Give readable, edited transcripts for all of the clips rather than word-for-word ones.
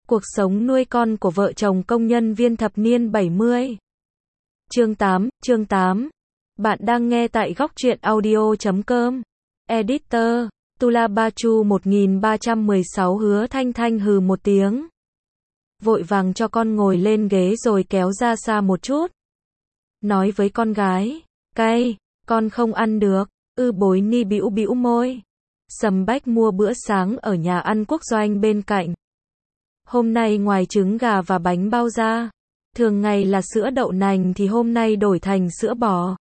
Cuộc sống nuôi con của vợ chồng công nhân viên thập niên 70. Chương 8. Bạn đang nghe tại góc truyện audio.com. Editor, Tula Bachu 1316 Hứa Thanh Thanh hừ một tiếng. Vội vàng cho con ngồi lên ghế rồi kéo ra xa một chút. Nói với con gái, cay, con không ăn được. Bối ni bĩu bĩu môi. Sầm Bách mua bữa sáng ở nhà ăn quốc doanh bên cạnh. Hôm nay ngoài trứng gà và bánh bao ra, thường ngày là sữa đậu nành thì hôm nay đổi thành sữa bò.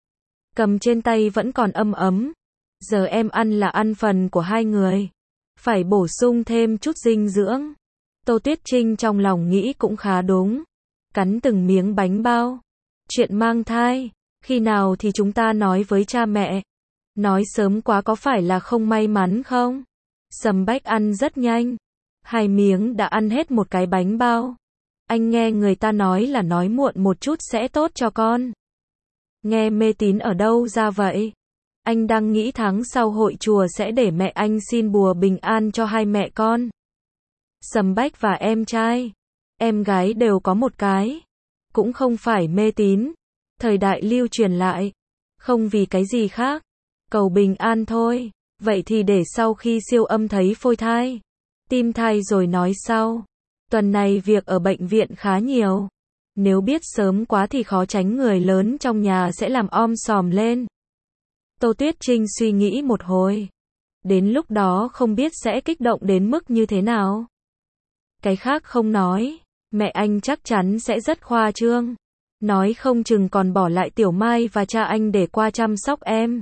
Cầm trên tay vẫn còn ấm ấm. Giờ em ăn là ăn phần của hai người. Phải bổ sung thêm chút dinh dưỡng. Tô Tuyết Trinh trong lòng nghĩ cũng khá đúng. Cắn từng miếng bánh bao. Chuyện mang thai, khi nào thì chúng ta nói với cha mẹ? Nói sớm quá có phải là không may mắn không? Sầm Bách ăn rất nhanh. 2 miếng đã ăn hết một cái bánh bao. Anh nghe người ta nói là nói muộn một chút sẽ tốt cho con. Nghe mê tín ở đâu ra vậy? Anh đang nghĩ tháng sau hội chùa sẽ để mẹ anh xin bùa bình an cho hai mẹ con. Sầm Bách và em trai, em gái đều có một cái. Cũng không phải mê tín. Thời đại lưu truyền lại. Không vì cái gì khác. Cầu bình an thôi. Vậy thì để sau khi siêu âm thấy phôi thai, tim thai rồi nói sau. Tuần này việc ở bệnh viện khá nhiều. Nếu biết sớm quá thì khó tránh người lớn trong nhà sẽ làm om sòm lên. Tô Tuyết Trinh suy nghĩ một hồi. Đến lúc đó không biết sẽ kích động đến mức như thế nào. Cái khác không nói. Mẹ anh chắc chắn sẽ rất khoa trương. Nói không chừng còn bỏ lại Tiểu Mai và cha anh để qua chăm sóc em.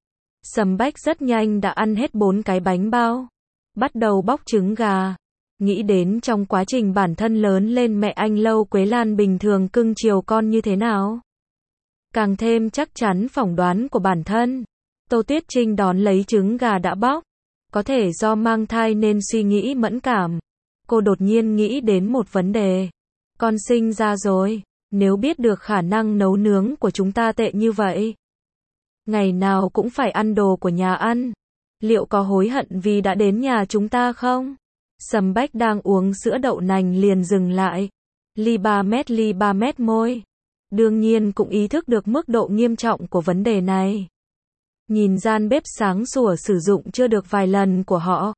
Sầm Bách rất nhanh đã ăn hết 4 cái bánh bao. Bắt đầu bóc trứng gà. Nghĩ đến trong quá trình bản thân lớn lên mẹ anh Lâu Quế Lan bình thường cưng chiều con như thế nào. Càng thêm chắc chắn phỏng đoán của bản thân. Tô Tuyết Trinh đón lấy trứng gà đã bóc. Có thể do mang thai nên suy nghĩ mẫn cảm. Cô đột nhiên nghĩ đến một vấn đề. Con sinh ra rồi, nếu biết được khả năng nấu nướng của chúng ta tệ như vậy, ngày nào cũng phải ăn đồ của nhà ăn, liệu có hối hận vì đã đến nhà chúng ta không? Sầm Bách đang uống sữa đậu nành liền dừng lại. Ly 3 mét môi. Đương nhiên cũng ý thức được mức độ nghiêm trọng của vấn đề này. Nhìn gian bếp sáng sủa sử dụng chưa được vài lần của họ.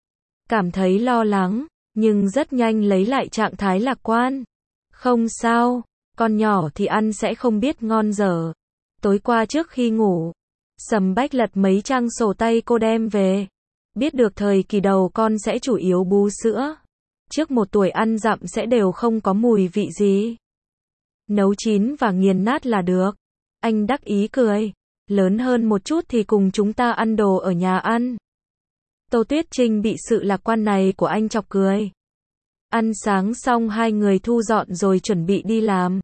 Cảm thấy lo lắng, nhưng rất nhanh lấy lại trạng thái lạc quan. Không sao, con nhỏ thì ăn sẽ không biết ngon dở. Tối qua trước khi ngủ, Sầm Bách lật mấy trang sổ tay cô đem về. Biết được thời kỳ đầu con sẽ chủ yếu bú sữa. Trước 1 tuổi ăn dặm sẽ đều không có mùi vị gì. Nấu chín và nghiền nát là được. Anh đắc ý cười. Lớn hơn một chút thì cùng chúng ta ăn đồ ở nhà ăn. Tô Tuyết Trinh bị sự lạc quan này của anh chọc cười. Ăn sáng xong hai người thu dọn rồi chuẩn bị đi làm.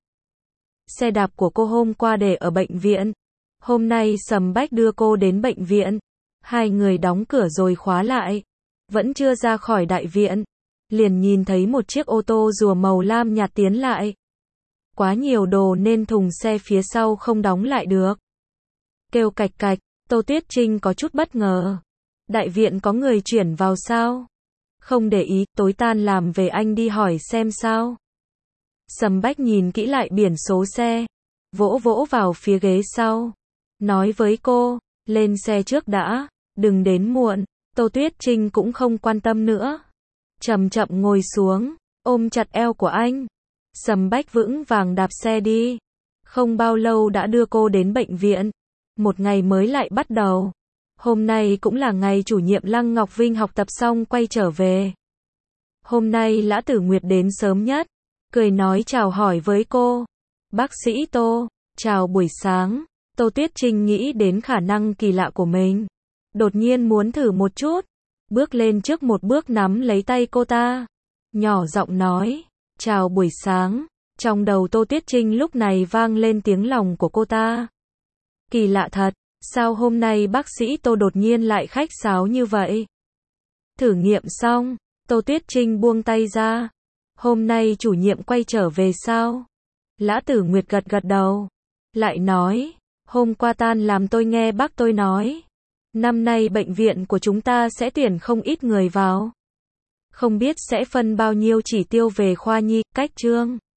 Xe đạp của cô hôm qua để ở bệnh viện. Hôm nay Sầm Bách đưa cô đến bệnh viện. Hai người đóng cửa rồi khóa lại. Vẫn chưa ra khỏi đại viện. Liền nhìn thấy một chiếc ô tô rùa màu lam nhạt tiến lại. Quá nhiều đồ nên thùng xe phía sau không đóng lại được. Kêu cạch cạch, Tô Tuyết Trinh có chút bất ngờ. Đại viện có người chuyển vào sao? Không để ý, tối tan làm về anh đi hỏi xem sao. Sầm Bách nhìn kỹ lại biển số xe. Vỗ vỗ vào phía ghế sau. Nói với cô, lên xe trước đã, đừng đến muộn. Tô Tuyết Trinh cũng không quan tâm nữa. Chậm chậm ngồi xuống, ôm chặt eo của anh. Sầm Bách vững vàng đạp xe đi. Không bao lâu đã đưa cô đến bệnh viện. Một ngày mới lại bắt đầu. Hôm nay cũng là ngày chủ nhiệm Lăng Ngọc Vinh học tập xong quay trở về. Hôm nay Lã Tử Nguyệt đến sớm nhất. Cười nói chào hỏi với cô. Bác sĩ Tô, chào buổi sáng. Tô Tuyết Trinh nghĩ đến khả năng kỳ lạ của mình. Đột nhiên muốn thử một chút. Bước lên trước một bước nắm lấy tay cô ta. Nhỏ giọng nói, chào buổi sáng. Trong đầu Tô Tuyết Trinh lúc này vang lên tiếng lòng của cô ta. Kỳ lạ thật, sao hôm nay bác sĩ Tô đột nhiên lại khách sáo như vậy? Thử nghiệm xong, Tô Tuyết Trinh buông tay ra. Hôm nay chủ nhiệm quay trở về sao? Lã Tử Nguyệt gật gật đầu. Lại nói, hôm qua tan làm tôi nghe bác tôi nói. Năm nay bệnh viện của chúng ta sẽ tuyển không ít người vào. Không biết sẽ phân bao nhiêu chỉ tiêu về khoa nhi, cách chương.